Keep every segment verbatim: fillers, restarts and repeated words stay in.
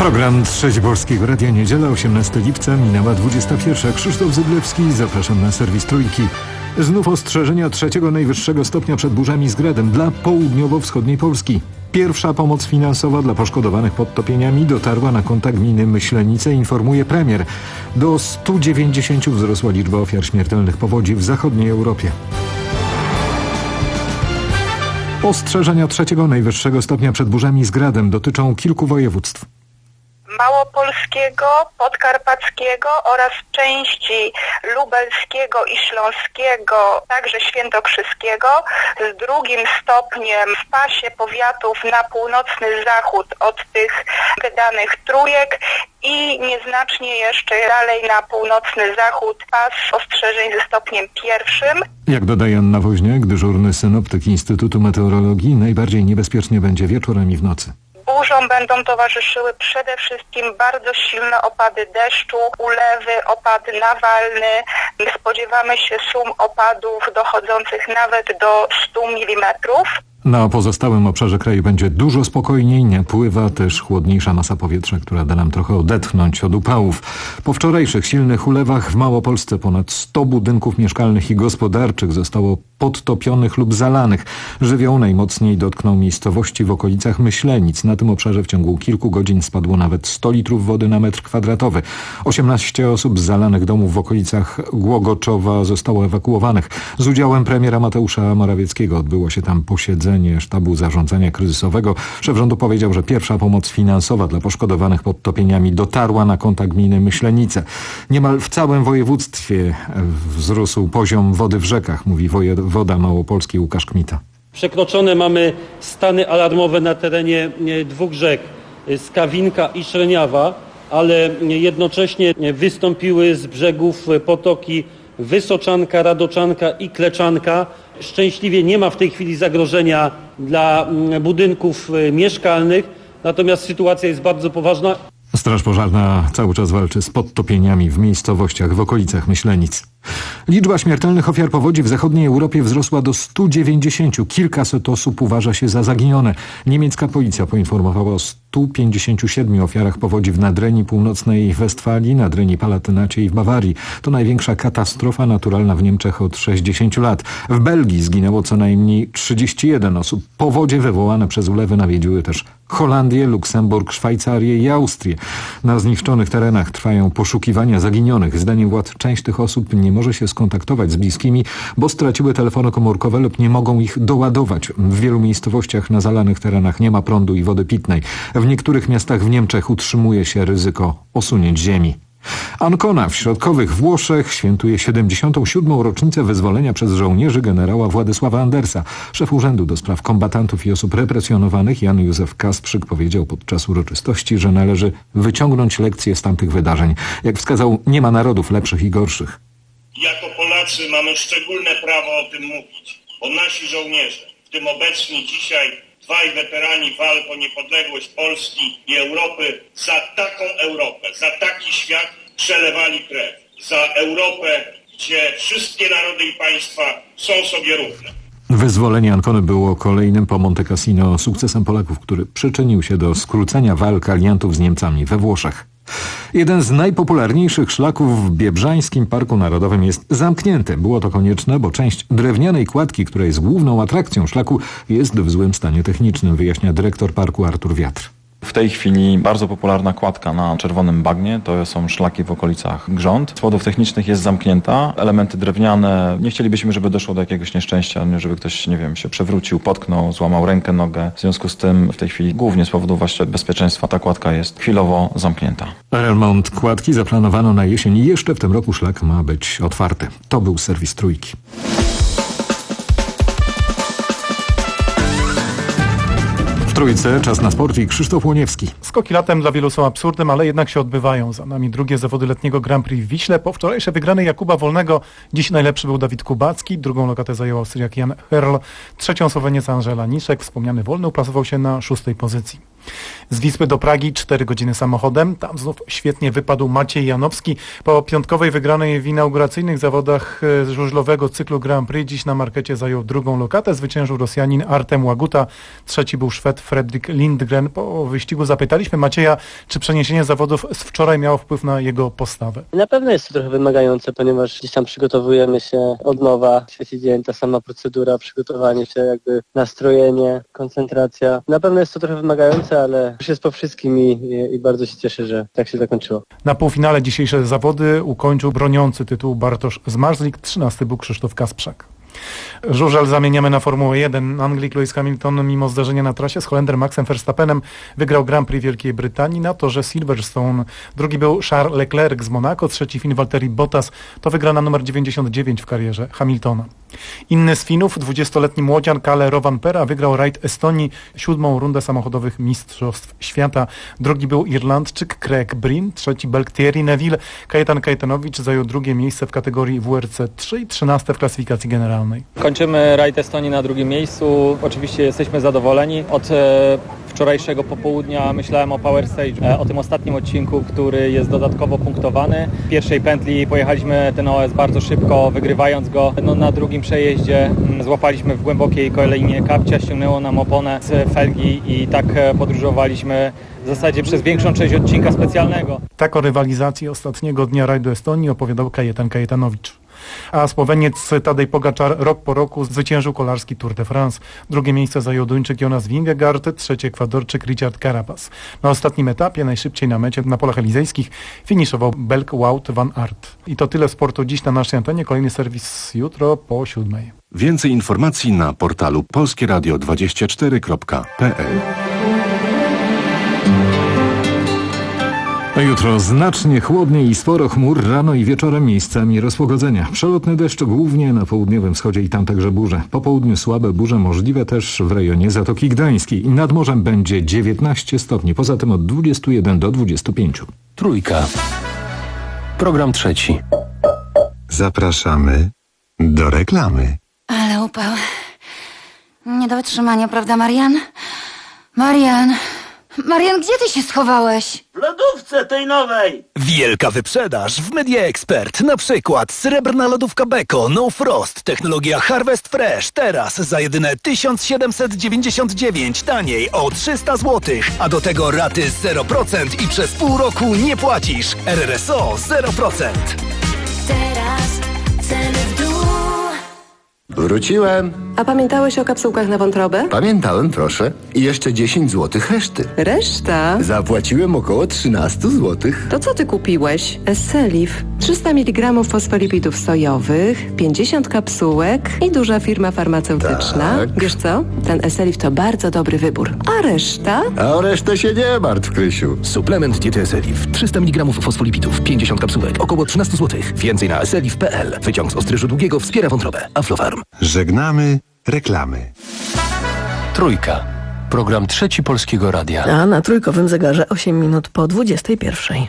Program Trzeci Polskiego Radia, niedziela, osiemnastego lipca, minęła dwudziesta pierwsza. Krzysztof Zyblewski, zapraszam na serwis Trójki. Znów ostrzeżenia trzeciego najwyższego stopnia przed burzami z gradem dla południowo-wschodniej Polski. Pierwsza pomoc finansowa dla poszkodowanych podtopieniami dotarła na konta gminy Myślenice, informuje premier. Do stu dziewięćdziesięciu wzrosła liczba ofiar śmiertelnych powodzi w zachodniej Europie. Ostrzeżenia trzeciego najwyższego stopnia przed burzami z gradem dotyczą kilku województw. Małopolskiego, Podkarpackiego oraz części Lubelskiego i Śląskiego, także Świętokrzyskiego, z drugim stopniem w pasie powiatów na północny zachód od tych wydanych trójek i nieznacznie jeszcze dalej na północny zachód pas ostrzeżeń ze stopniem pierwszym. Jak dodaje Anna Woźniak, dyżurny synoptyk Instytutu Meteorologii, najbardziej niebezpiecznie będzie wieczorem i w nocy. Burzom będą towarzyszyły przede wszystkim bardzo silne opady deszczu, ulewy, opad nawalny. Spodziewamy się sum opadów dochodzących nawet do stu milimetrów. Na pozostałym obszarze kraju będzie dużo spokojniej, nie pływa też chłodniejsza masa powietrza, która da nam trochę odetchnąć od upałów. Po wczorajszych silnych ulewach w Małopolsce ponad sto budynków mieszkalnych i gospodarczych zostało podtopionych lub zalanych. Żywioł najmocniej dotknął miejscowości w okolicach Myślenic. Na tym obszarze w ciągu kilku godzin spadło nawet sto litrów wody na metr kwadratowy. osiemnaście osób z zalanych domów w okolicach Głogoczowa zostało ewakuowanych. Z udziałem premiera Mateusza Morawieckiego odbyło się tam posiedzenie Sztabu Zarządzania Kryzysowego. Szef rządu powiedział, że pierwsza pomoc finansowa dla poszkodowanych podtopieniami dotarła na konta gminy Myślenice. Niemal w całym województwie wzrósł poziom wody w rzekach, mówi wojewoda małopolski Łukasz Kmita. Przekroczone mamy stany alarmowe na terenie dwóch rzek, Skawinka i Szreniawa, ale jednocześnie wystąpiły z brzegów potoki Wysoczanka, Radoczanka i Kleczanka. Szczęśliwie nie ma w tej chwili zagrożenia dla budynków mieszkalnych, natomiast sytuacja jest bardzo poważna. Straż Pożarna cały czas walczy z podtopieniami w miejscowościach w okolicach Myślenic. Liczba śmiertelnych ofiar powodzi w zachodniej Europie wzrosła do stu dziewięćdziesięciu. Kilkaset osób uważa się za zaginione. Niemiecka policja poinformowała o stu pięćdziesięciu siedmiu ofiarach powodzi w Nadrenii Północnej Westfalii, Nadrenii Palatynacie i w Bawarii. To największa katastrofa naturalna w Niemczech od sześćdziesięciu lat. W Belgii zginęło co najmniej trzydzieści jeden osób. Powodzie wywołane przez ulewy nawiedziły też Holandię, Luksemburg, Szwajcarię i Austrię. Na zniszczonych terenach trwają poszukiwania zaginionych. Zdaniem władz część tych osób nie może się skontaktować z bliskimi, bo straciły telefony komórkowe lub nie mogą ich doładować. W wielu miejscowościach na zalanych terenach nie ma prądu i wody pitnej. W niektórych miastach w Niemczech utrzymuje się ryzyko osunięć ziemi. Ancona w środkowych Włoszech świętuje siedemdziesiątą siódmą rocznicę wyzwolenia przez żołnierzy generała Władysława Andersa. Szef Urzędu do Spraw Kombatantów i Osób Represjonowanych Jan Józef Kasprzyk powiedział podczas uroczystości, że należy wyciągnąć lekcje z tamtych wydarzeń. Jak wskazał, nie ma narodów lepszych i gorszych. Jako Polacy mamy szczególne prawo o tym mówić, bo nasi żołnierze, w tym obecni dzisiaj dwaj weterani walk o niepodległość Polski i Europy, za taką Europę, za taki świat przelewali krew. Za Europę, gdzie wszystkie narody i państwa są sobie równe. Wyzwolenie Ancony było kolejnym po Monte Cassino sukcesem Polaków, który przyczynił się do skrócenia walk aliantów z Niemcami we Włoszech. Jeden z najpopularniejszych szlaków w Biebrzańskim Parku Narodowym jest zamknięty. Było to konieczne, bo część drewnianej kładki, która jest główną atrakcją szlaku, jest w złym stanie technicznym, wyjaśnia dyrektor parku Artur Wiatr. W tej chwili bardzo popularna kładka na czerwonym bagnie, to są szlaki w okolicach Grząd. Z powodów technicznych jest zamknięta. Elementy drewniane, nie chcielibyśmy, żeby doszło do jakiegoś nieszczęścia, żeby ktoś, nie wiem, się przewrócił, potknął, złamał rękę, nogę. W związku z tym w tej chwili głównie z powodu właśnie bezpieczeństwa ta kładka jest chwilowo zamknięta. Remont kładki zaplanowano na jesień i jeszcze w tym roku szlak ma być otwarty. To był serwis Trójki. W Trójce czas na sport i Krzysztof Łoniewski. Skoki latem dla wielu są absurdem, ale jednak się odbywają. Za nami drugie zawody letniego Grand Prix w Wiśle. Po wczorajszej wygranej Jakuba Wolnego dziś najlepszy był Dawid Kubacki. Drugą lokatę zajął Austriak Jan Herl. Trzecią Słoweniec Angela Niszek. Wspomniany Wolny uplasował się na szóstej pozycji. Z Wisły do Pragi cztery godziny samochodem. Tam znów świetnie wypadł Maciej Janowski. Po piątkowej wygranej w inauguracyjnych zawodach żużlowego cyklu Grand Prix dziś na markecie zajął drugą lokatę. Zwyciężył Rosjanin Artem Łaguta. Trzeci był Szwed Fredrik Lindgren. Po wyścigu zapytaliśmy Macieja, czy przeniesienie zawodów z wczoraj miało wpływ na jego postawę. Na pewno jest to trochę wymagające, ponieważ gdzieś tam przygotowujemy się od nowa. Trzeci dzień, ta sama procedura, przygotowanie się, jakby nastrojenie, koncentracja. Na pewno jest to trochę wymagające, ale już jest po wszystkim i, i, i bardzo się cieszę, że tak się zakończyło. Na półfinale dzisiejsze zawody ukończył broniący tytułu Bartosz Zmarzlik, trzynasty był Krzysztof Kasprzak. Żużel zamieniamy na Formułę jeden. Anglik Lewis Hamilton mimo zdarzenia na trasie z Holendrem Maxem Verstappenem wygrał Grand Prix Wielkiej Brytanii na torze Silverstone. Drugi był Charles Leclerc z Monaco, trzeci Fin Valtteri Bottas. To wygrana numer dziewięćdziesiąt dziewięć w karierze Hamiltona. Inny z Finów, dwudziestoletni młodzian Kalle Rovanperä wygrał rajd Estonii, siódmą rundę samochodowych Mistrzostw Świata. Drugi był Irlandczyk Craig Breen, trzeci Belg Thierry Neville. Kajetan Kajetanowicz zajął drugie miejsce w kategorii W R C trzy i trzynaste w klasyfikacji generalnej. Kończymy rajd Estonii na drugim miejscu. Oczywiście jesteśmy zadowoleni. Od e, wczorajszego popołudnia myślałem o Power Stage, e, o tym ostatnim odcinku, który jest dodatkowo punktowany. W pierwszej pętli pojechaliśmy ten O S bardzo szybko, wygrywając go. No, na drugim przejeździe m, złapaliśmy w głębokiej kolejnie kapcia, ściągnęło nam oponę z felgi i tak e, podróżowaliśmy w zasadzie przez większą część odcinka specjalnego. Tak o rywalizacji ostatniego dnia rajdu Estonii opowiadał Kajetan Kajetanowicz. A Słoweniec Tadej Pogaczar rok po roku zwyciężył kolarski Tour de France. Drugie miejsce zajął Duńczyk Jonas Vingegaard, trzeci Ekwadorczyk Richard Carapaz. Na ostatnim etapie, najszybciej na mecie na polach elizejskich, finiszował Belg Wout van Aert. I to tyle sportu dziś na naszej antenie. Kolejny serwis jutro po siódmej. Więcej informacji na portalu polskie radio dwadzieścia cztery kropka p l. A jutro znacznie chłodniej i sporo chmur, rano i wieczorem miejscami rozpogodzenia. Przelotny deszcz głównie na południowym wschodzie i tam także burze. Po południu słabe burze możliwe też w rejonie Zatoki Gdańskiej. Nad morzem będzie dziewiętnaście stopni, poza tym od dwudziestu jeden do dwudziestu pięciu. Trójka. Program trzeci. Zapraszamy do reklamy. Ale upał. Nie do wytrzymania, prawda, Marian? Marian... Marian, gdzie ty się schowałeś? W lodówce tej nowej! Wielka wyprzedaż w Media Expert. Na przykład srebrna lodówka Beko No Frost. Technologia Harvest Fresh. Teraz za jedyne tysiąc siedemset dziewięćdziesiąt dziewięć. Taniej o trzysta złotych. A do tego raty zero procent i przez pół roku nie płacisz. R R S O zero procent. Teraz ceny w dół. Wróciłem. A pamiętałeś o kapsułkach na wątrobę? Pamiętałem, proszę. I jeszcze dziesięć złotych reszty. Reszta? Zapłaciłem około trzynaście złotych. To co ty kupiłeś? Esselif. trzysta miligramów fosfolipidów sojowych, pięćdziesiąt kapsułek i duża firma farmaceutyczna. Tak. Wiesz co? Ten Esselif to bardzo dobry wybór. A reszta? A o resztę się nie martw, Krysiu. Suplement diety Esselif. trzysta miligramów fosfolipidów, pięćdziesiąt kapsułek, około trzynaście złotych. Więcej na esselif kropka p l. Wyciąg z ostryżu długiego wspiera wątrobę. Aflofarm. Żegnamy reklamy. Trójka. Program trzeci Polskiego Radia. A na trójkowym zegarze osiem minut po dwudziestej pierwszej.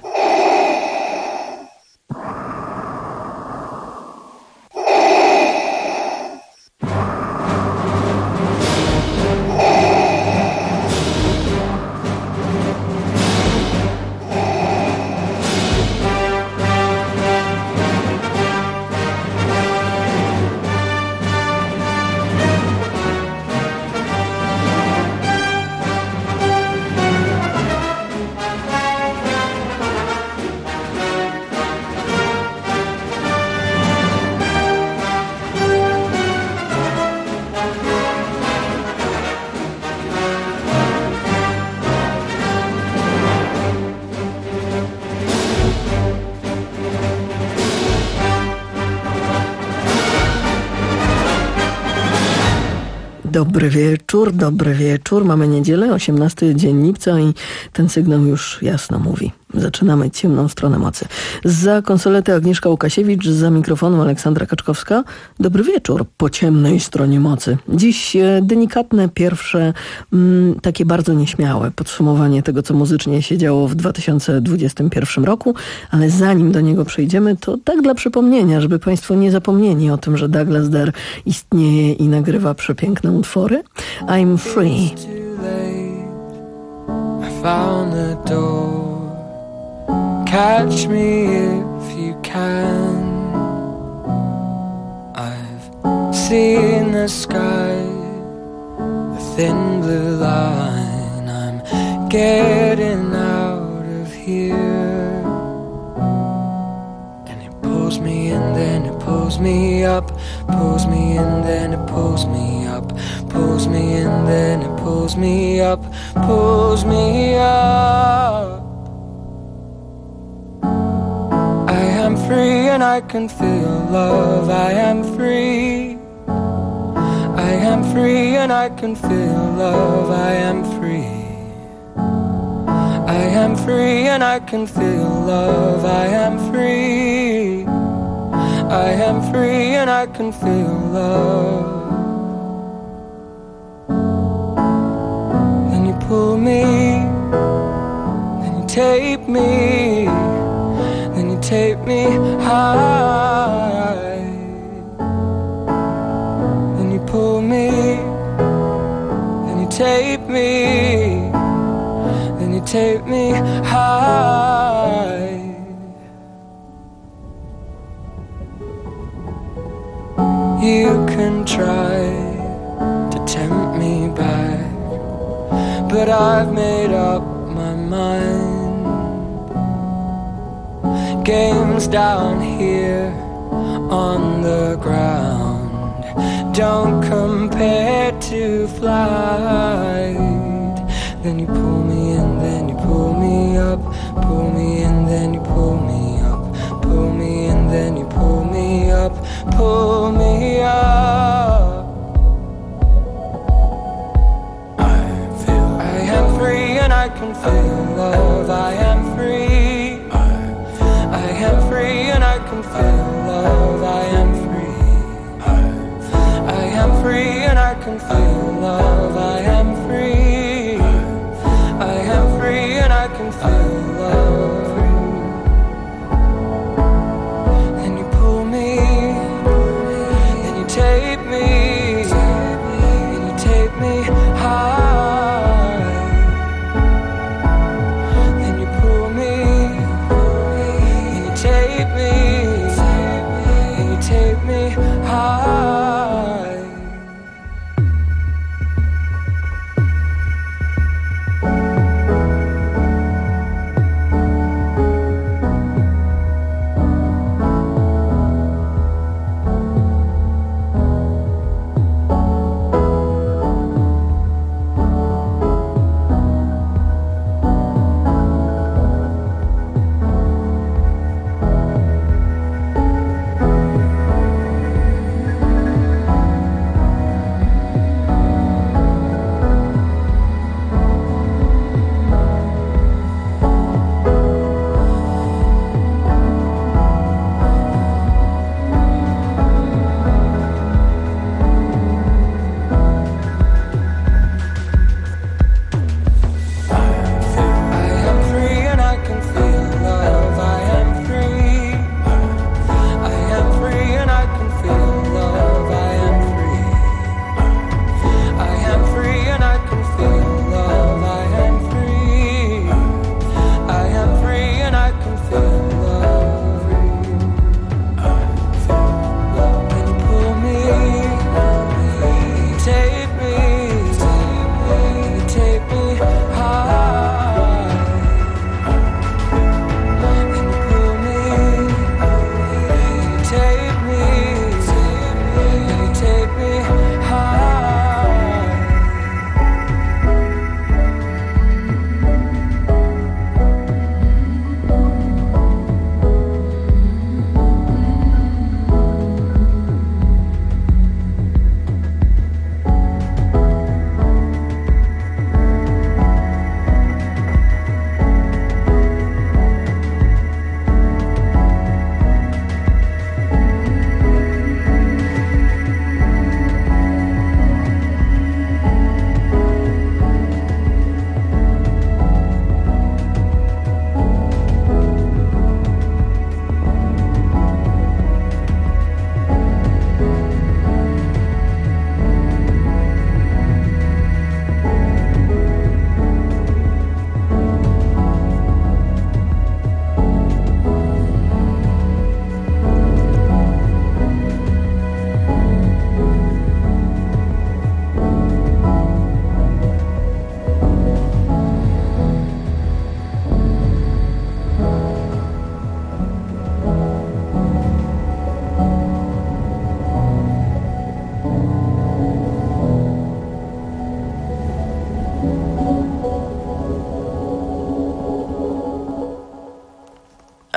Dobry wieczór, dobry wieczór. Mamy niedzielę, osiemnasty dzień lipca i ten sygnał już jasno mówi. Zaczynamy ciemną stronę mocy. Za konsolety Agnieszka Łukasiewicz, za mikrofonu Aleksandra Kaczkowska. Dobry wieczór po ciemnej stronie mocy. Dziś delikatne, pierwsze, mm, takie bardzo nieśmiałe podsumowanie tego, co muzycznie się działo w dwa tysiące dwudziestym pierwszym roku, ale zanim do niego przejdziemy, to tak dla przypomnienia, żeby Państwo nie zapomnieli o tym, że Douglas Dare istnieje i nagrywa przepiękne utwory. I'm Free. found the door. Catch me if you can. I've seen the sky, the thin blue line. I'm getting out of here. And it pulls me in, then it pulls me up. Pulls me in, then it pulls me up. Pulls me in, then it pulls me up. Pulls me up. I am free and I can feel love. I am free. I am free and I can feel love. I am free. I am free and I can feel love. I am free. I am free and I can feel love. Then you pull me, then you tape me, then you tape me high. Then you pull me, then you tape me, then you tape me high. You can try to tempt me back, but I've made up my mind. Games down here on the ground don't compare to flight. Then you pull me in, then you pull me up. Pull me in, then you pull me up. Pull me in, then you pull me up. Pull me up. I feel I am free and I can feel love. I am free. I am free and I can feel love. I am free. I am free and I can feel love. I am free. I am free and I can feel love. And you pull me, then you tape me, then you tape me high. Then you pull me, then you tape me, then you tape me high.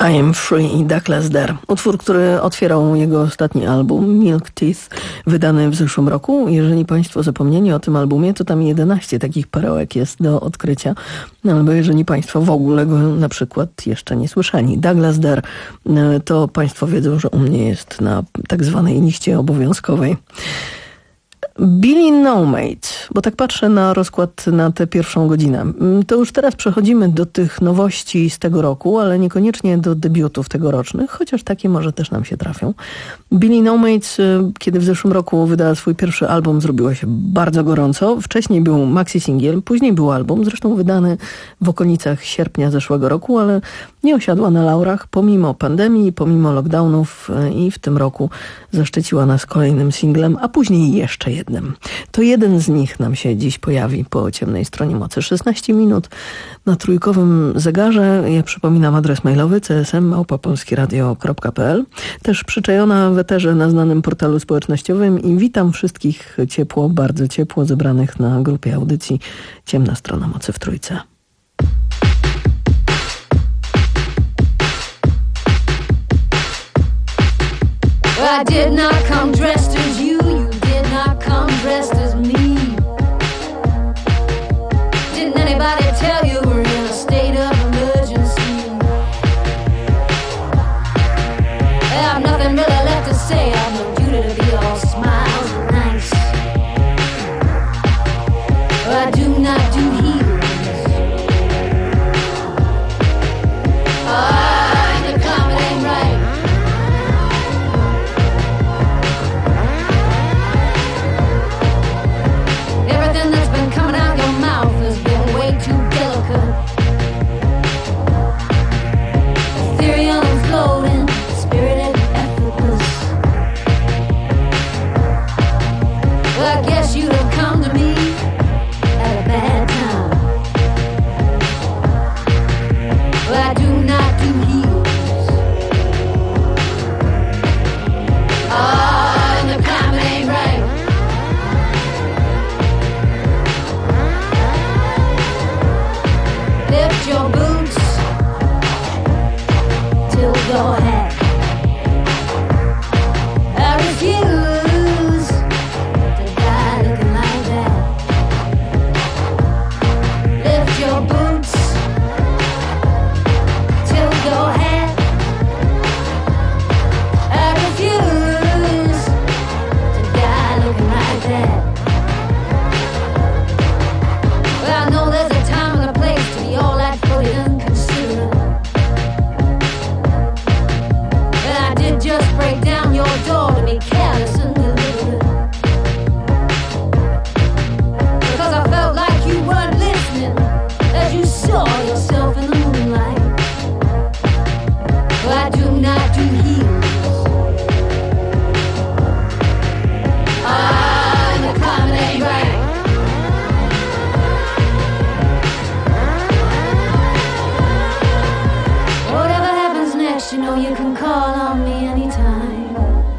I'm Free, Douglas Dare. Utwór, który otwierał jego ostatni album, Milk Teeth, wydany w zeszłym roku. Jeżeli Państwo zapomnieli o tym albumie, to tam jedenaście takich perełek jest do odkrycia. No, albo jeżeli Państwo w ogóle go na przykład jeszcze nie słyszeli. Douglas Dare, to Państwo wiedzą, że u mnie jest na tak zwanej liście obowiązkowej. Billy No Mate, bo tak patrzę na rozkład na tę pierwszą godzinę. To już teraz przechodzimy do tych nowości z tego roku, ale niekoniecznie do debiutów tegorocznych, chociaż takie może też nam się trafią. Billy No Mate, kiedy w zeszłym roku wydała swój pierwszy album, zrobiło się bardzo gorąco. Wcześniej był maxi singiel, później był album, zresztą wydany w okolicach sierpnia zeszłego roku, ale nie osiadła na laurach pomimo pandemii, pomimo lockdownów i w tym roku zaszczyciła nas kolejnym singlem, a później jeszcze jednym. To jeden z nich nam się dziś pojawi po ciemnej stronie mocy. szesnaście minut na trójkowym zegarze. Ja przypominam adres mailowy c s m małpa polskieradio kropka p l. Też przyczajona w eterze na znanym portalu społecznościowym i witam wszystkich ciepło, bardzo ciepło zebranych na grupie audycji Ciemna Strona Mocy w Trójce. I did not come dressed as you, you did not come dressed as me. Didn't anybody tell you we're in a state of emergency? I have nothing really left to say, I've no duty to be all smiles and nice. I do not do healings. Ah, the climate ain't right. Everything that's been coming out your mouth has been way too delicate. Ethereal and floating, spirited and effortless. Well, I guess you'd have come to me at a bad time. Well, I do not do healings. Ah, and the climate ain't right. Lift your boots till your hat. I refuse to die looking like that. Lift your boots till your hat. I refuse to die looking like that. Well, I know there's a time and a place to be all that floaty inconsiderate. And I did just break down your door to be careless and deliberate. Because I felt like you weren't listening as you saw yourself in the moonlight. Well, I do not do healings. Ah, and the climate ain't right. Whatever happens next, you know you can call on me anytime.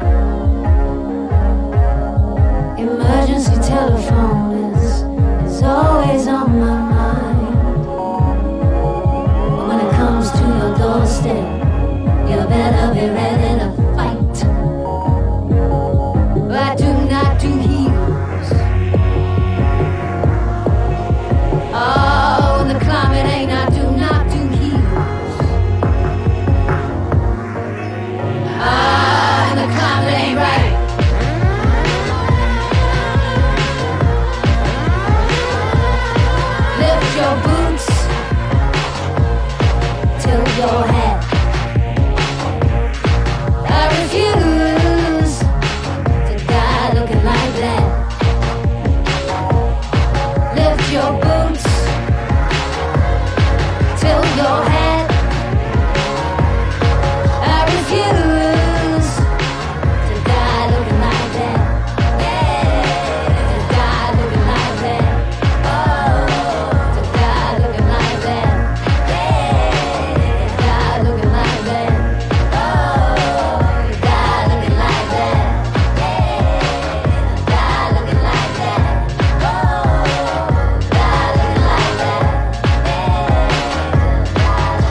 Emergency telephone is, is always on my mind. But when it comes to your doorstep, you better be ready to fight. But I do not do healings. Oh, when the climate ain't, I do not do healings. Ah, and the climate ain't right. Lift your boots till your hat. I refuse to die looking like that. Lift your boots till your hat. I refuse to die looking like that. Yeah, to die looking like that. Oh, to die looking like that. Yeah, to die looking like that. Oh, to die looking like that. Yeah, to die looking like that. Oh, to die looking like that. Yeah, to die looking like that.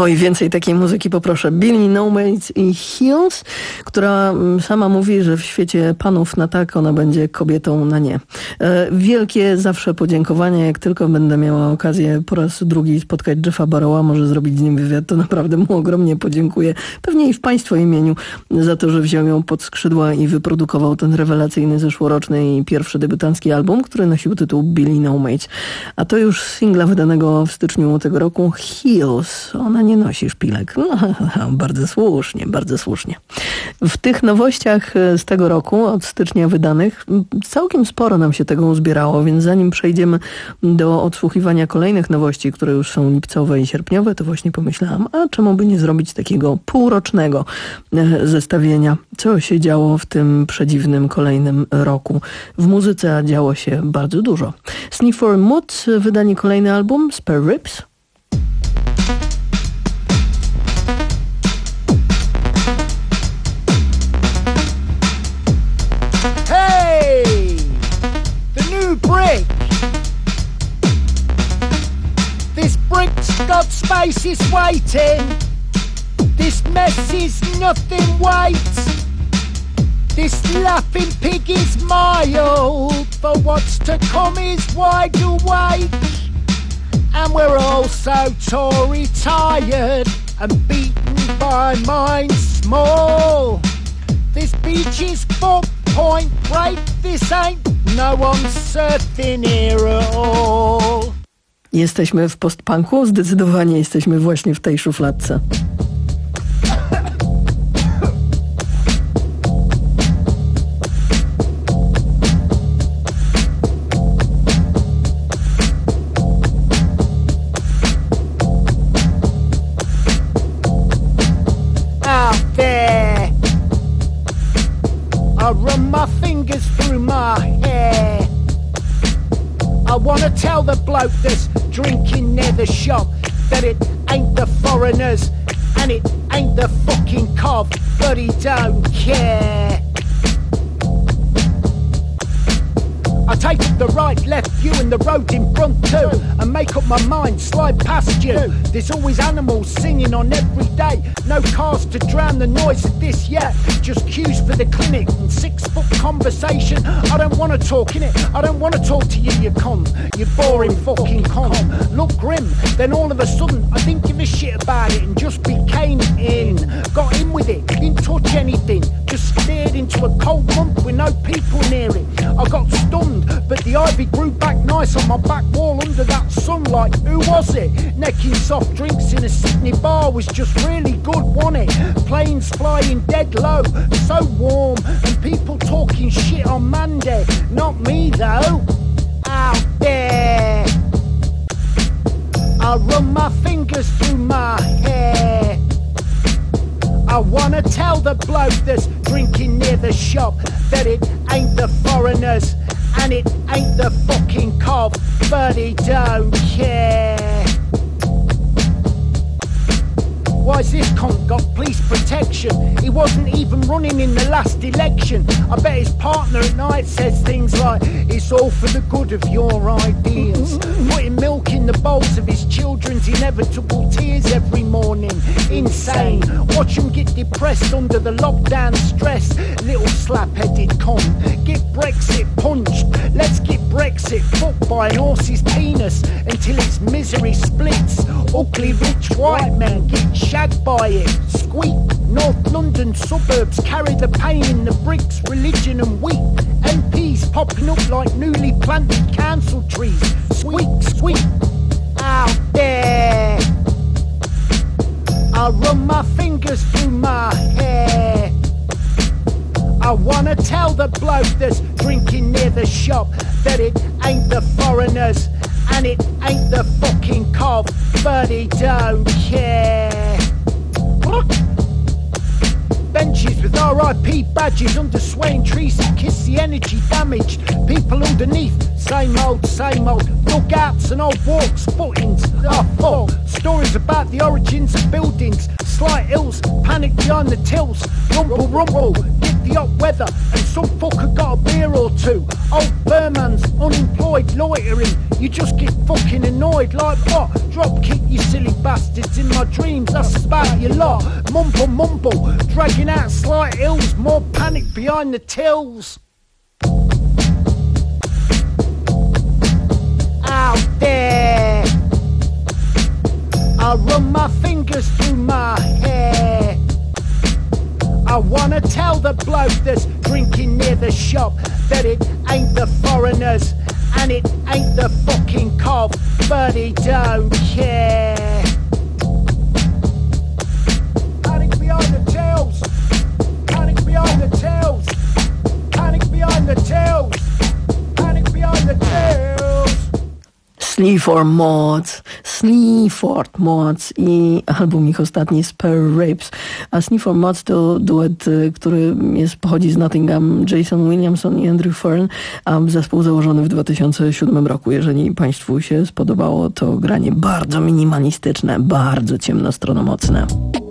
Oj, więcej takiej muzyki poproszę. Billy No Mates i Heels, która sama mówi, że w świecie panów na tak, ona będzie kobietą na nie. E, wielkie zawsze podziękowania, jak tylko będę miała okazję po raz drugi spotkać Jeffa Barrowa, może zrobić z nim wywiad, to naprawdę mu ogromnie podziękuję. Pewnie i w państwa imieniu za to, że wziął ją pod skrzydła i wyprodukował ten rewelacyjny zeszłoroczny i pierwszy debiutancki album, który nosił tytuł Billy No Mates. A to już singla wydanego w styczniu tego roku Heels. Ona nie nosi szpilek. No, bardzo słusznie, bardzo słusznie. W tych nowościach z tego roku, od stycznia wydanych, całkiem sporo nam się tego uzbierało, więc zanim przejdziemy do odsłuchiwania kolejnych nowości, które już są lipcowe i sierpniowe, to właśnie pomyślałam, a czemu by nie zrobić takiego półrocznego zestawienia, co się działo w tym przedziwnym kolejnym roku. W muzyce działo się bardzo dużo. Sniff for Mood, wydanie kolejny album, Spare Ribs. Hey! The new brick! This brick's got spaces waiting. This mess is nothing waits. This laughing pig is mild, but what's to come is wide awake. And we're all so Tory tired and beaten by minds small. This beach is full point break, this ain't no unsurfing here at all. Jesteśmy w postpunku? Zdecydowanie jesteśmy właśnie w tej szufladce. I wanna tell the bloke that's drinking near the shop that it ain't the foreigners and it ain't the fucking cov, but he don't care. I take up the right, left view and the road in front too, and make up my mind, slide past you. There's always animals singing on every day. No cars to drown the noise of this yet. Just queues for the clinic and six foot conversation. I don't wanna talk in it. I don't wanna talk to you, you cunt. You boring fucking cunt. Look grim. Then all of a sudden I didn't give a shit about it and just became in. Got in with it. Didn't touch anything. Just stared into a cold month with no people near it. I got stunned, but the ivy grew back nice on my back wall under that sunlight. Who was it? Necking soft drinks in a Sydney bar was just really good, wasn't it? Planes flying dead low, so warm, and people talking shit on Monday. Not me though. Out there, I run my fingers through my hair. I wanna tell the bloke that's drinking near the shop that it ain't the foreigners and it ain't the fucking cov, but he don't care. Why's this cunt got police protection? He wasn't even running in the last election. I bet his partner at night says things like, it's all for the good of your ideas. Putting milk in the bowls of his children's inevitable tears every morning. Insane. Watch him get depressed under the lockdown stress. Little slap-headed cunt. Get Brexit punched. Let's get Brexit fucked by an horse's penis until its misery splits. Ugly rich white men get shagged by it. Squeak. North London suburbs carry the pain in the bricks, religion and wheat. M Ps popping up like newly planted council trees. Squeak, squeak. Out there, I run my fingers through my hair. I wanna tell the bloke that's drinking near the shop that it ain't the foreigners and it ain't the fucking cov, but he don't care. Benches with R I P badges under swaying trees that kiss the energy damaged. People underneath, same old, same old. Dugouts and old walks, footings, ah fuck. Stories about the origins of buildings. Slight hills, panic behind the tills. Rumble, rumble, get the hot weather. And some fucker got a beer or two. Old Burman's unemployed loitering. You just get fucking annoyed like what? Drop kick you silly bastards in my dreams, that's about your lot. Mumble mumble, dragging out slight hills, more panic behind the tills. Out there, I run my fingers through my hair. I wanna tell the bloke that's drinking near the shop that it ain't the foreigners and it ain't the fucking cop, but he don't care. Panic behind the tills, panic behind the tills, panic behind the tills, panic behind the tills. Sleaford Mods, Sleaford Mods i album ich ostatni Spare Ribs. A Sleaford Mods to duet, który jest, pochodzi z Nottingham, Jason Williamson i Andrew Fern, a zespół założony w dwa tysiące siódmym roku. Jeżeli Państwu się spodobało, to granie bardzo minimalistyczne, bardzo ciemnostronomocne.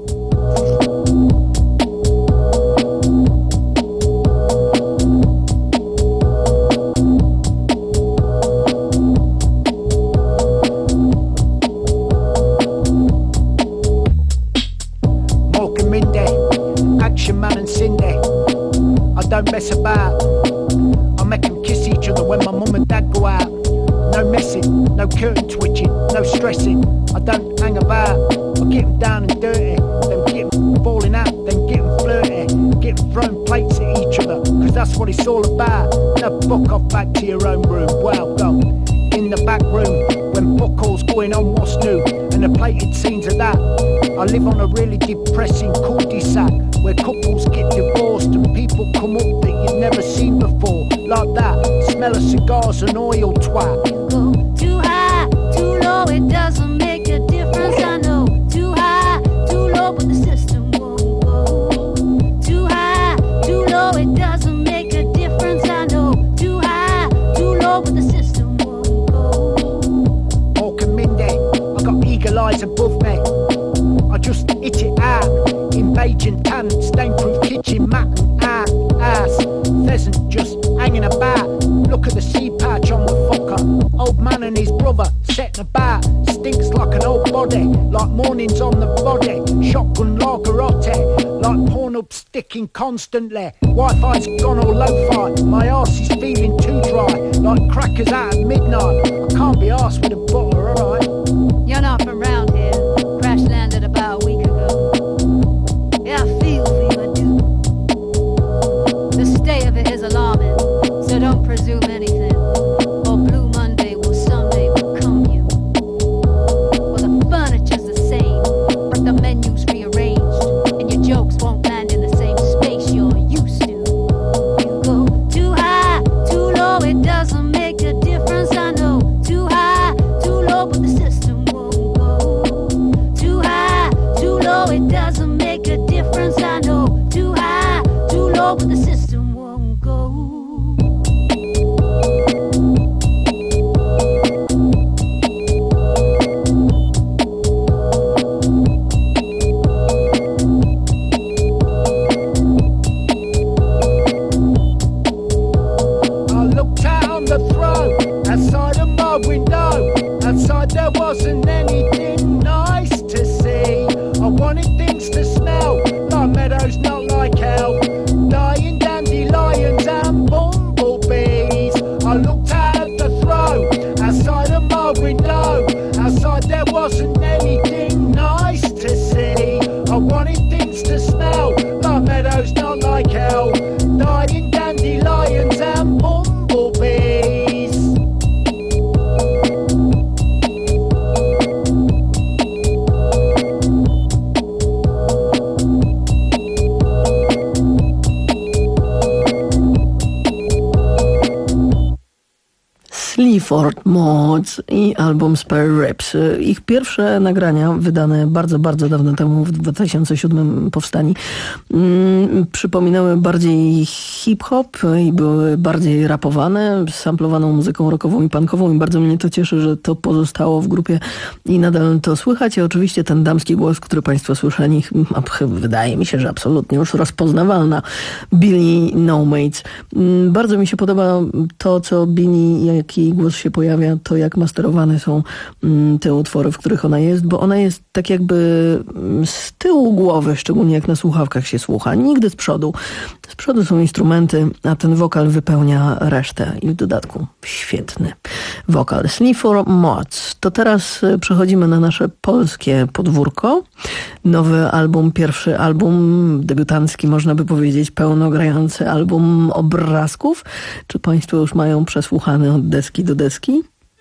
Don't mess about. I make them kiss each other when my mum and dad go out. No messing, no curtain twitching, no stressing. I don't hang about. I get them down and dirty, then get them falling out, then get them flirty, get them throwing plates at each other, cause that's what it's all about. Now fuck off back to your own room. Well, go in the back room when fuck all's going on, what's new, and the plated scenes of that. I live on a really depressing cul-de-sac where couples get divorced and people come up that you've never seen before. Like that, smell of cigars and oil twat. You go too high, too low, it doesn't make a difference, I know. Too high, too low, but the system won't go. Too high, too low, it doesn't make a difference, I know. Too high, too low, but the system won't go. Hawk and Mindy, I got eagle eyes above me. I just hit it out in beige and tan, stain-proof kitchen mat and ass, ass. Pheasant just hanging about. Look at the seed patch on the fucker. Old man and his brother setting about. Stinks like an old body, like mornings on the body. Shotgun lagerotte, like porn up sticking constantly. Wi-Fi's gone all lo-fi. My arse is feeling too dry, like crackers out at midnight. I can't be arsed with a butter, alright? You're not from round here. Crash landed about a week ago. Yeah, I feel for you, I do. The state of it is alarming, so don't presume anything. Or Blue Monday will someday become you. Well, the furniture's the same, but the menu's rearranged, and your jokes won't land in the same space you're used to. You go too high, too low, it doesn't make a difference, I know. Too high, too low, but the system won't go. Too high, too low, it doesn't make a difference, I know. Too high, too low, but the system won't go. I looked out on the throne, outside of my window. Outside there wasn't anything nice to see. I wanted things to smell like meadows, not like hell. Dying dandelions and bumblebees. I looked out at the throne, outside of my window. Outside there wasn't anything nice to see. I wanted things to smell like meadows, not like hell. Dying dandelions and bumblebees. Sleaford Mods i album Spare Ribs. Ich pierwsze nagrania, wydane bardzo, bardzo dawno temu, w dwa tysiące siódmym powstani, mm, przypominały bardziej hip-hop i były bardziej rapowane, samplowaną muzyką rockową i punkową i bardzo mnie to cieszy, że to pozostało w grupie i nadal to słychać. I oczywiście ten damski głos, który Państwo słyszeli, wydaje mi się, że absolutnie już rozpoznawalna, Billie No Mates. Bardzo mi się podoba to, co Billie, jak i głos się pojawia, to jak masterowane są mm, te utwory, w których ona jest, bo ona jest tak jakby z tyłu głowy, szczególnie jak na słuchawkach się słucha, nigdy z przodu. Z przodu są instrumenty, a ten wokal wypełnia resztę i w dodatku świetny wokal. Sniffer Mods. To teraz przechodzimy na nasze polskie podwórko. Nowy album, pierwszy album debiutancki, można by powiedzieć, pełnogrający album obrazków. Czy państwo już mają przesłuchane od deski do deski?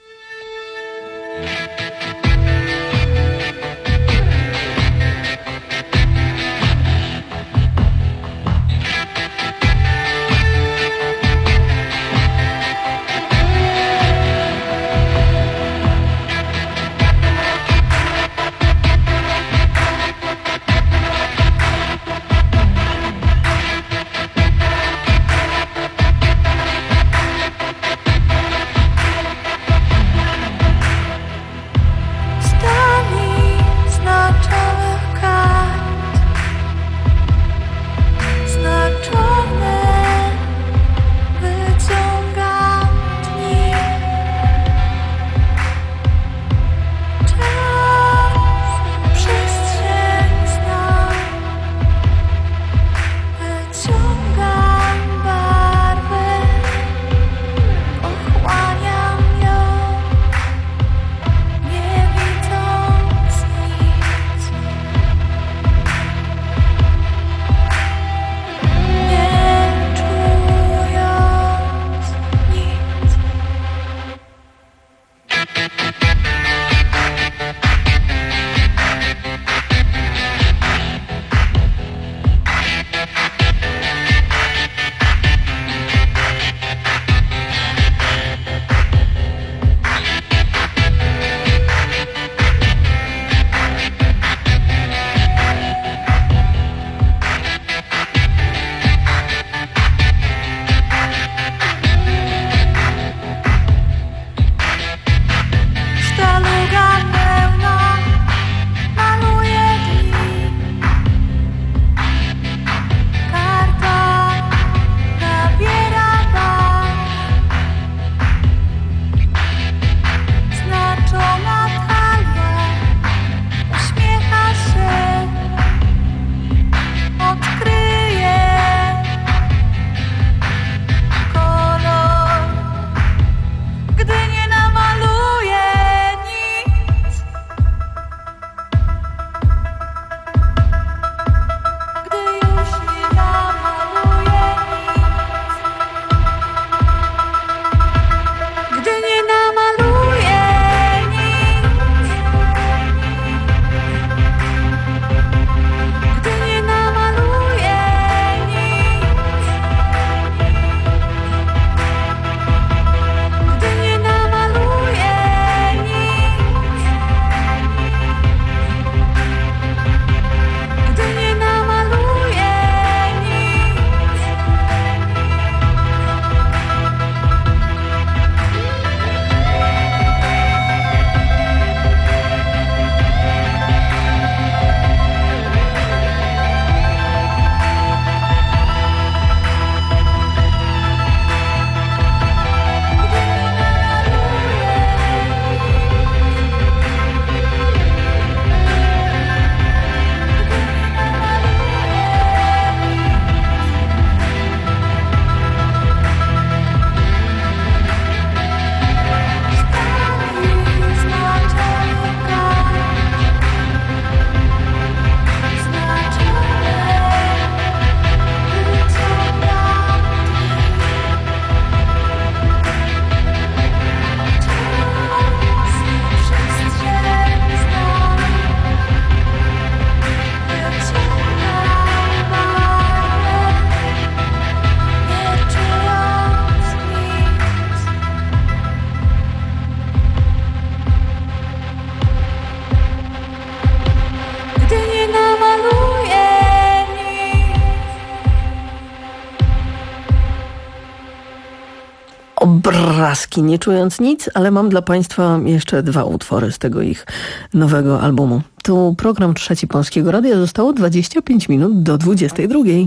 Obrazki, nie czując nic, ale mam dla Państwa jeszcze dwa utwory z tego ich nowego albumu. Tu program Trzeci Polskiego Radia, zostało dwadzieścia pięć minut do dwudziestej drugiej.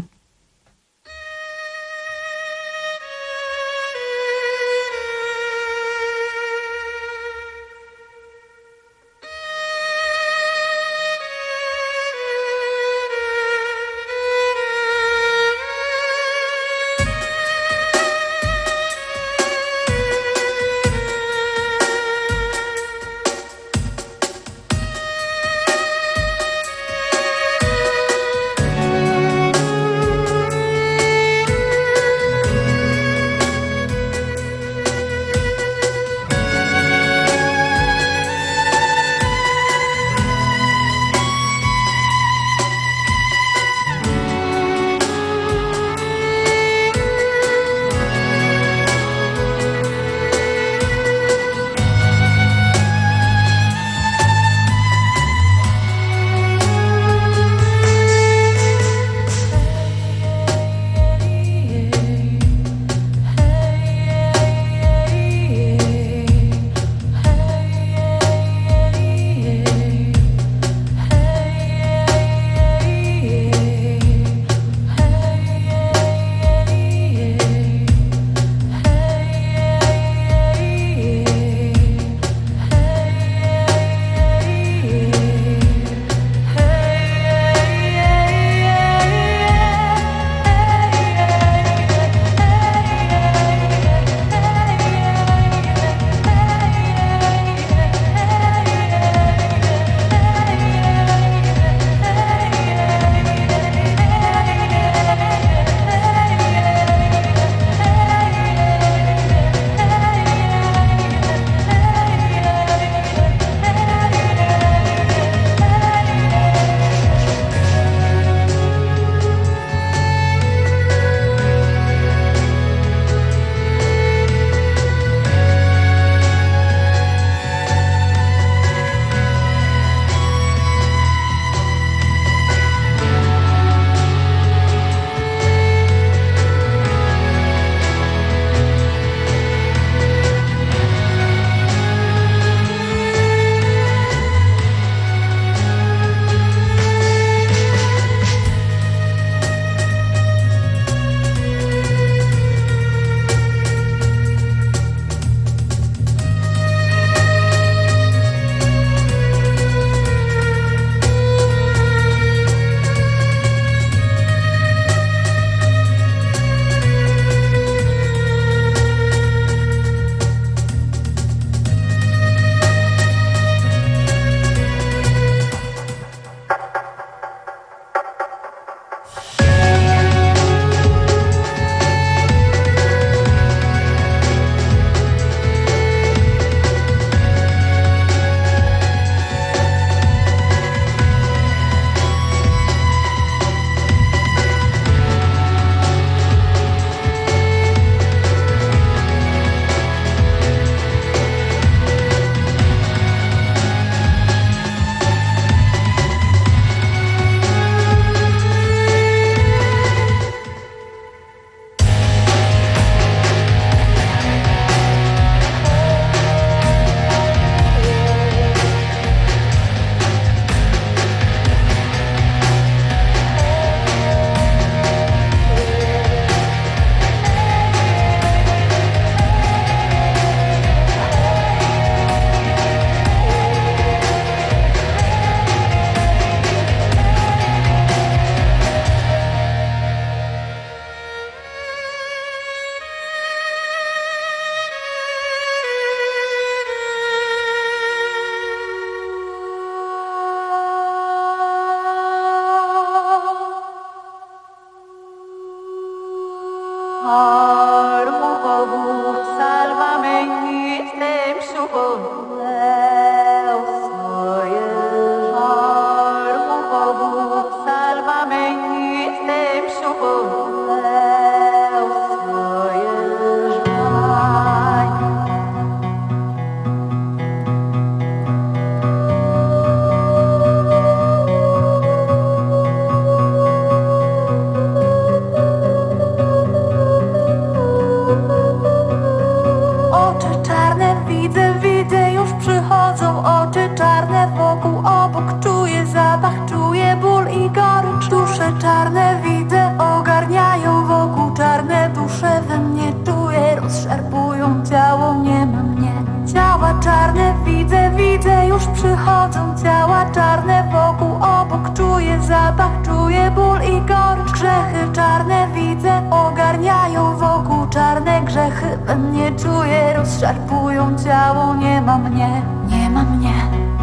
Szarpują ciało, nie ma mnie, nie ma mnie.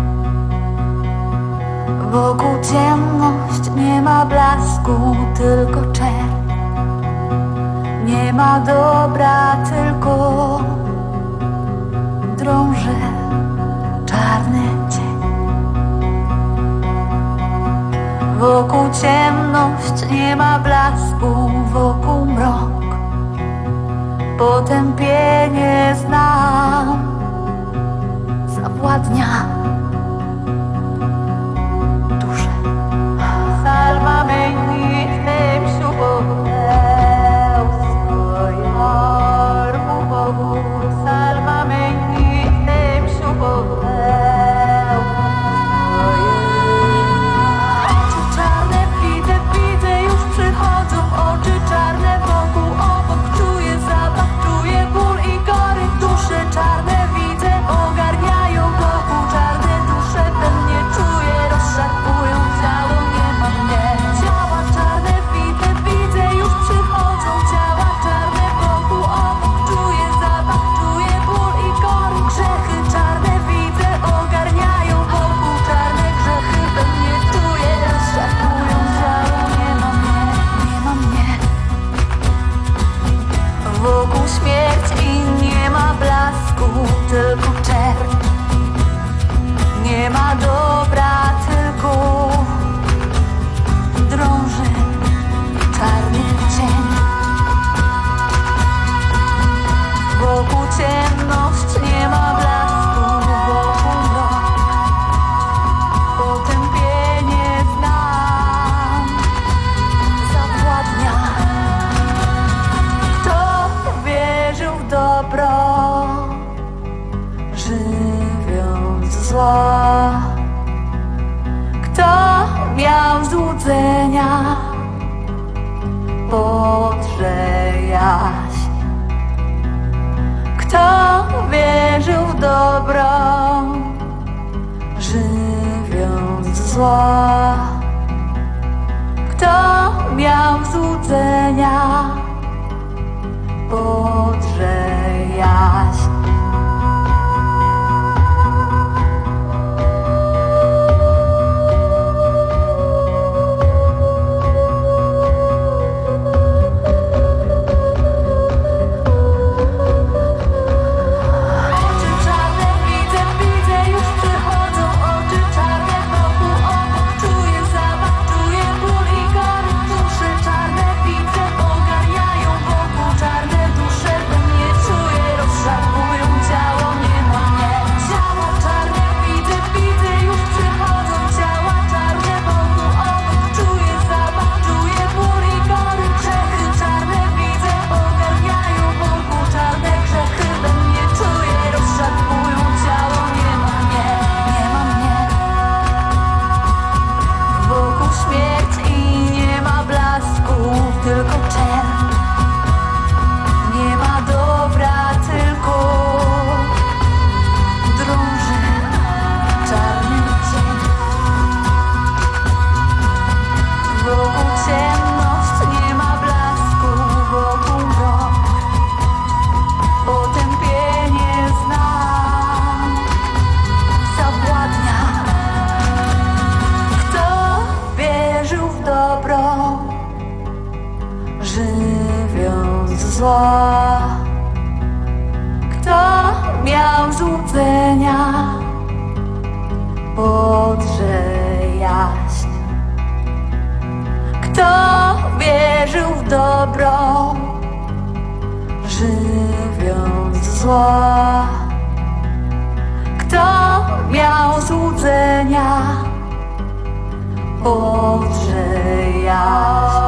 Wokół ciemność, nie ma blasku, tylko czerń. Nie ma dobra, tylko drąży czarny cień. Wokół ciemność, nie ma blasku, wokół mrok. Potępienie znam, zawładnia duszę. Salva meni tym Bogu, salva meni tym Oczy czarne widzę, widzę, już przychodzą oczy czarne wokół, obok czuję zapach. Ból i gory, dusze czarne widzę, ogarniają wokół czarne dusze, we mnie czuję, rozszarpują ciało, nie ma mnie. Ciała czarne widzę, widzę, już przychodzą ciała czarne wokół, obok czuję zapach, czuję ból i gory, grzechy czarne widzę, ogarniają wokół czarne grzechy, we mnie czuję, rozszarpują ciało, nie ma mnie, nie ma mnie. Wokół śmierć i nie ma blasku, tylko czerń. Nie ma dobra, tylko drąży czarny cień. Wokół ciemność, nie ma blasku, wokół mrok. Potępienie znam, zawładnia. Wierzył w dobro, żywiąc zło. Kto miał złudzenia, podrze jaźń. Kto wierzył w dobro, żywiąc zło. Kto miał złudzenia, podrze jaźń. Oczy czarne widzę, widzę, już przychodzą oczy czarne wokół, obok czuję zła. Kto miał złudzenia, podrze jaśń. Kto wierzył w dobro, żywiąc zła. Kto miał złudzenia, podrze jaśń.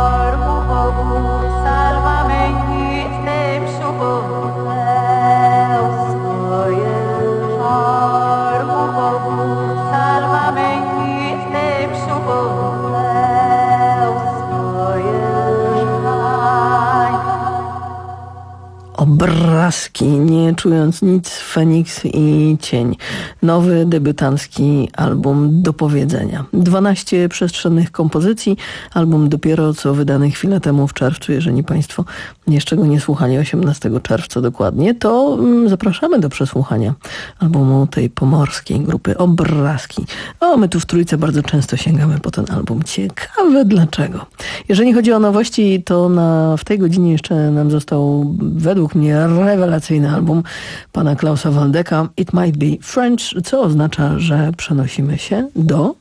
Obrazki, nie czując nic, Feniks i Cień. Nowy, debiutancki album do powiedzenia. dwanaście przestrzennych kompozycji, album dopiero co wydany chwilę temu w czerwcu. Jeżeli Państwo jeszcze go nie słuchali, osiemnastego czerwca dokładnie, to zapraszamy do przesłuchania albumu tej pomorskiej grupy Obrazki. O, my tu w Trójce bardzo często sięgamy po ten album. Ciekawe dlaczego. Jeżeli chodzi o nowości, to na, w tej godzinie jeszcze nam został według mnie rewelacyjny album pana Klausa Waldeka, It Might Be French, co oznacza, że przenosimy się do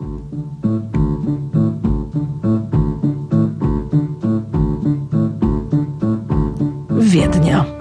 Wiednia.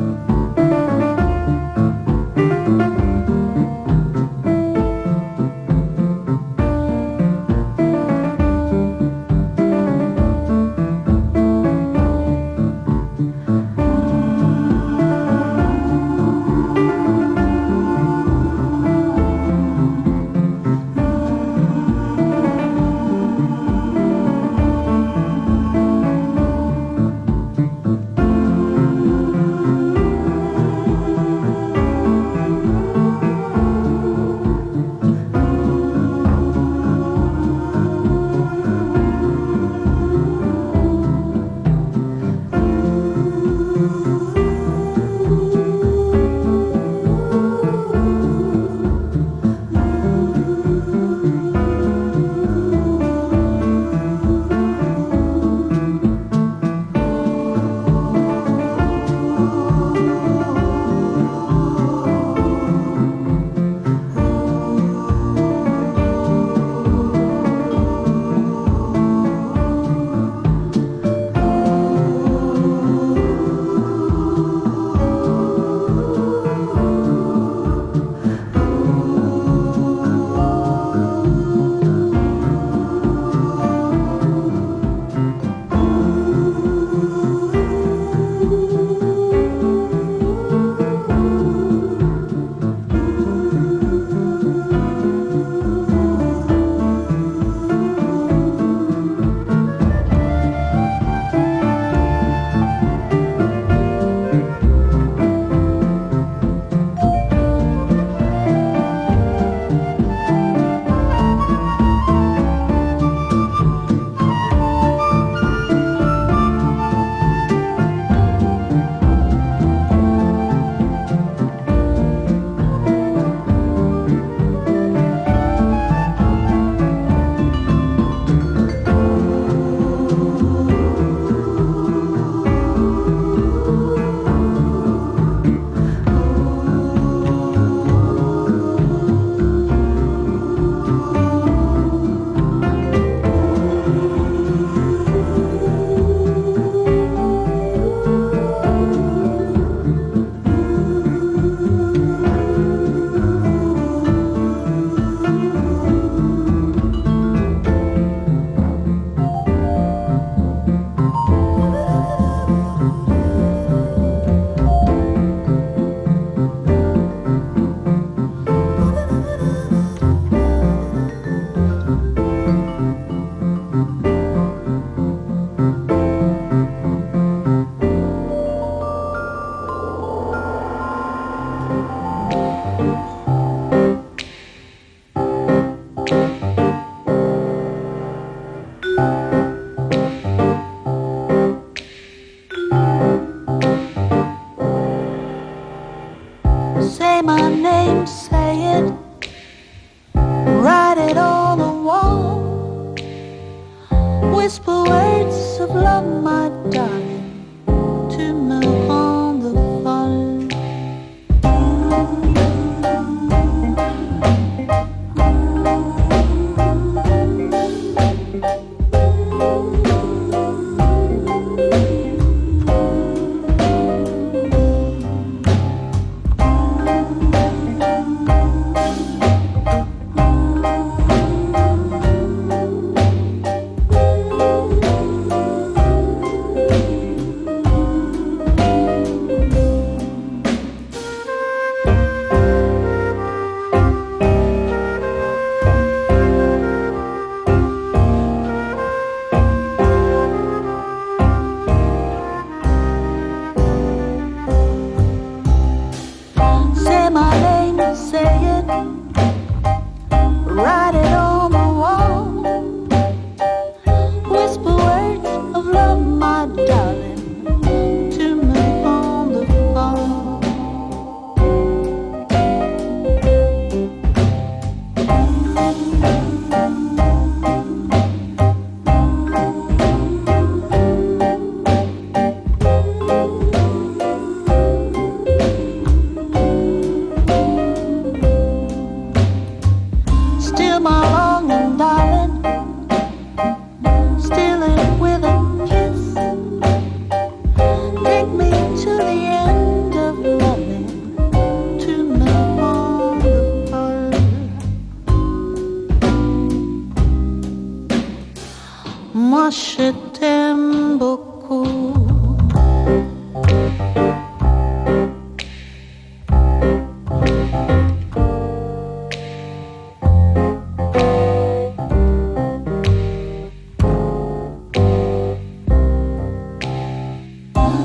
Whisper words of love, my darling, to move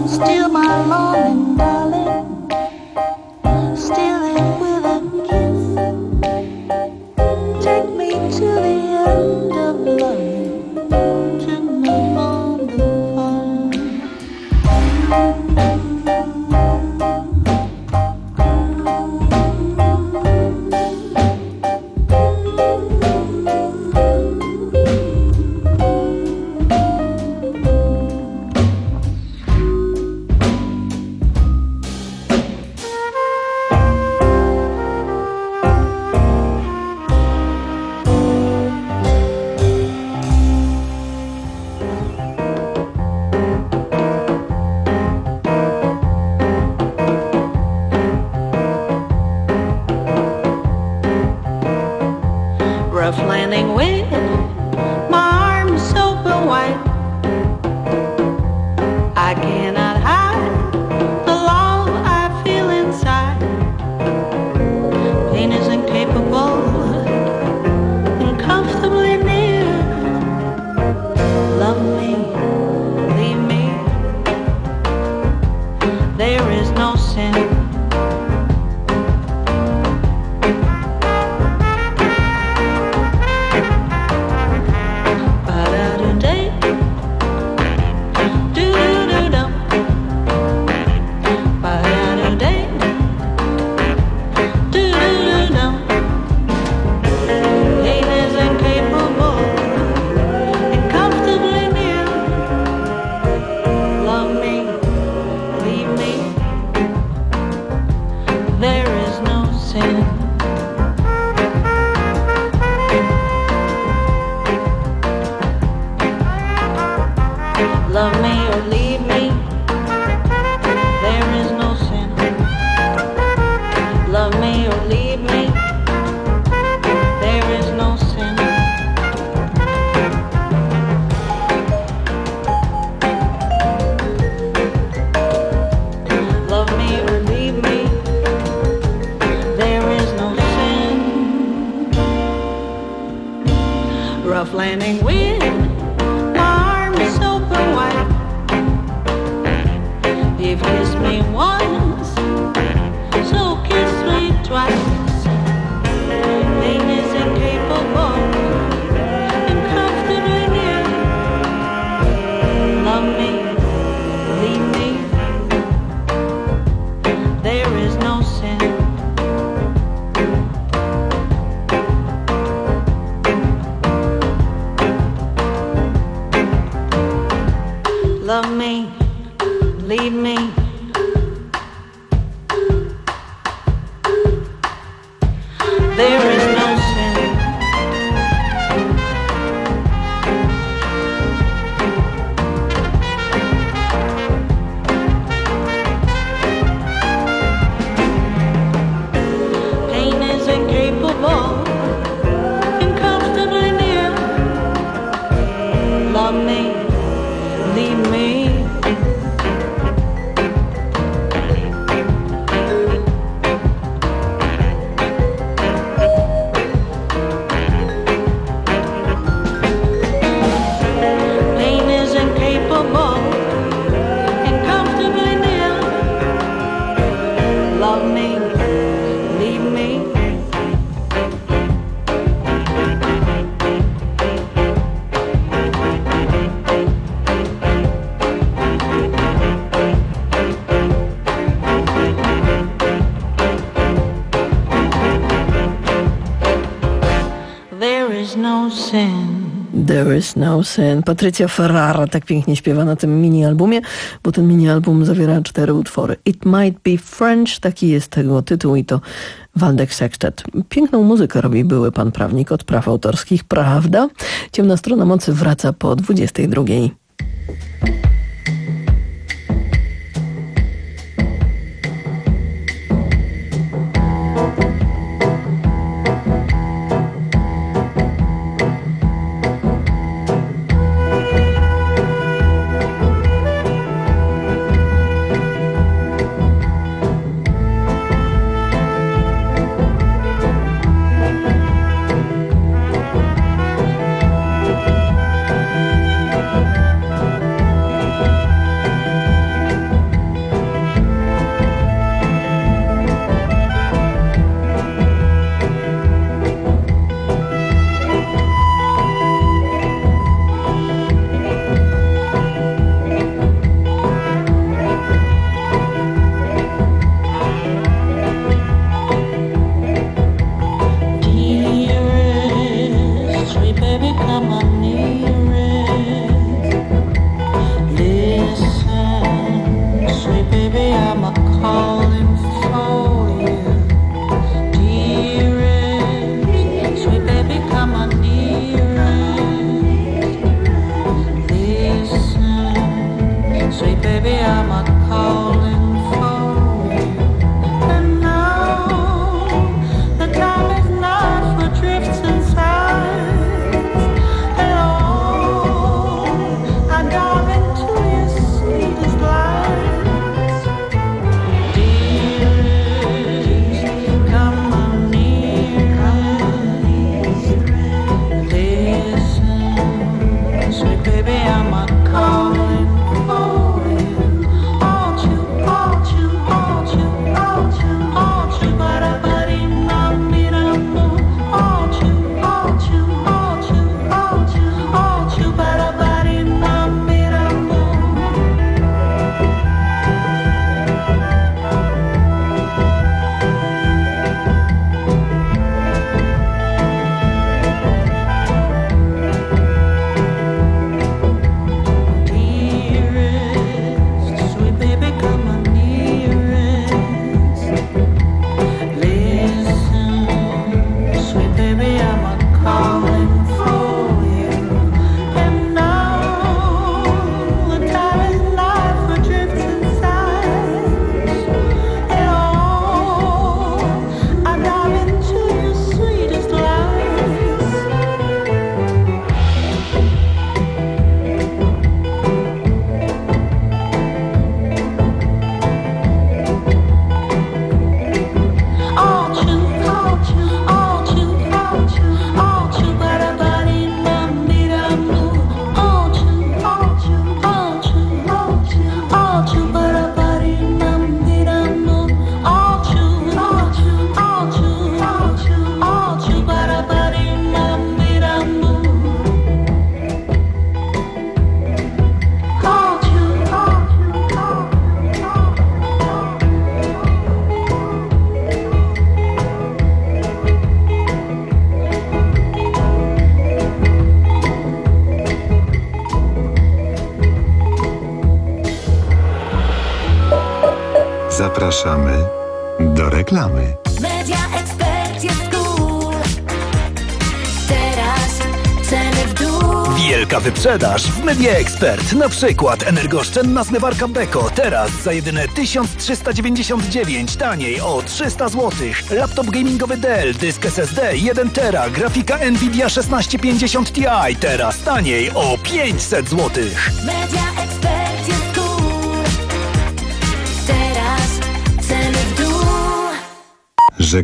Steal my longing, darling. Steal it with a kiss. Take me to the end of love, to move on the fun. Rough landing wind, my arms open wide. I cannot hide the love I feel inside. Pain is incapable and comfortably near. Love me, leave me. There is no sin. Love me or leave me. There is no sin. Love me or leave me. There is no sin. Love me or leave me. There is no sin. Rough landing wind, you've kissed me once, so kiss me twice. Pain is incapable and comfortably near. Love me, leave me. There is no sin. Love me, leave me. There is no sin. Pain is incapable and comfortably near. Love me, leave me. There is no sin. Patrycja Ferrara tak pięknie śpiewa na tym mini-albumie, bo ten mini-album zawiera cztery utwory. It Might Be French, taki jest tego tytuł i to Waldeck Sextet. Piękną muzykę robi były pan prawnik od praw autorskich, prawda? Ciemna strona mocy wraca po dwudziestej drugiej. baby, I'm a calling for you. And now the time is not for drifts and sighs at all. I dive into your sweetest lies. Dearest, come on near. Listen, sweet baby, I'm a calling for you. Won't you, won't you, won't you, won't you, won't you, ba-da-ba-dee, ma-me-da-mo. Won't you, won't you, won't you, won't you, won't you, ba-da-ba-dee, ma-me-da-mo. Dearest, sweet baby, come on nearest. Listen, sweet baby, I'm a calling for you. And now the time is not for drifts and sighs at all. I dive into your sweetest lies. Won't you, won't you, won't you, won't you, won't you, ba-da-ba-dee, ma-me-da-mo. Won't you, won't you, won't you, won't you, won't you, ba-da-ba-dee, ma-me-da-mo. Won't you, won't you, won't you, won't you, won't you, ba-da-ba-dee, ma-me-da-mo. Won't you, won't you, Zapraszamy do reklamy. Media Expert jest cool. Teraz ceny w dół. Wielka wyprzedaż w Media Expert. Na przykład energooszczędna zmywarka Beko. Teraz za jedyne tysiąc trzysta dziewięćdziesiąt dziewięć. Taniej o trzysta złotych. Laptop gamingowy Dell. Dysk S S D jeden tera. Grafika Nvidia szesnaście pięćdziesiąt Ti. Teraz taniej o pięćset złotych. Media Expert.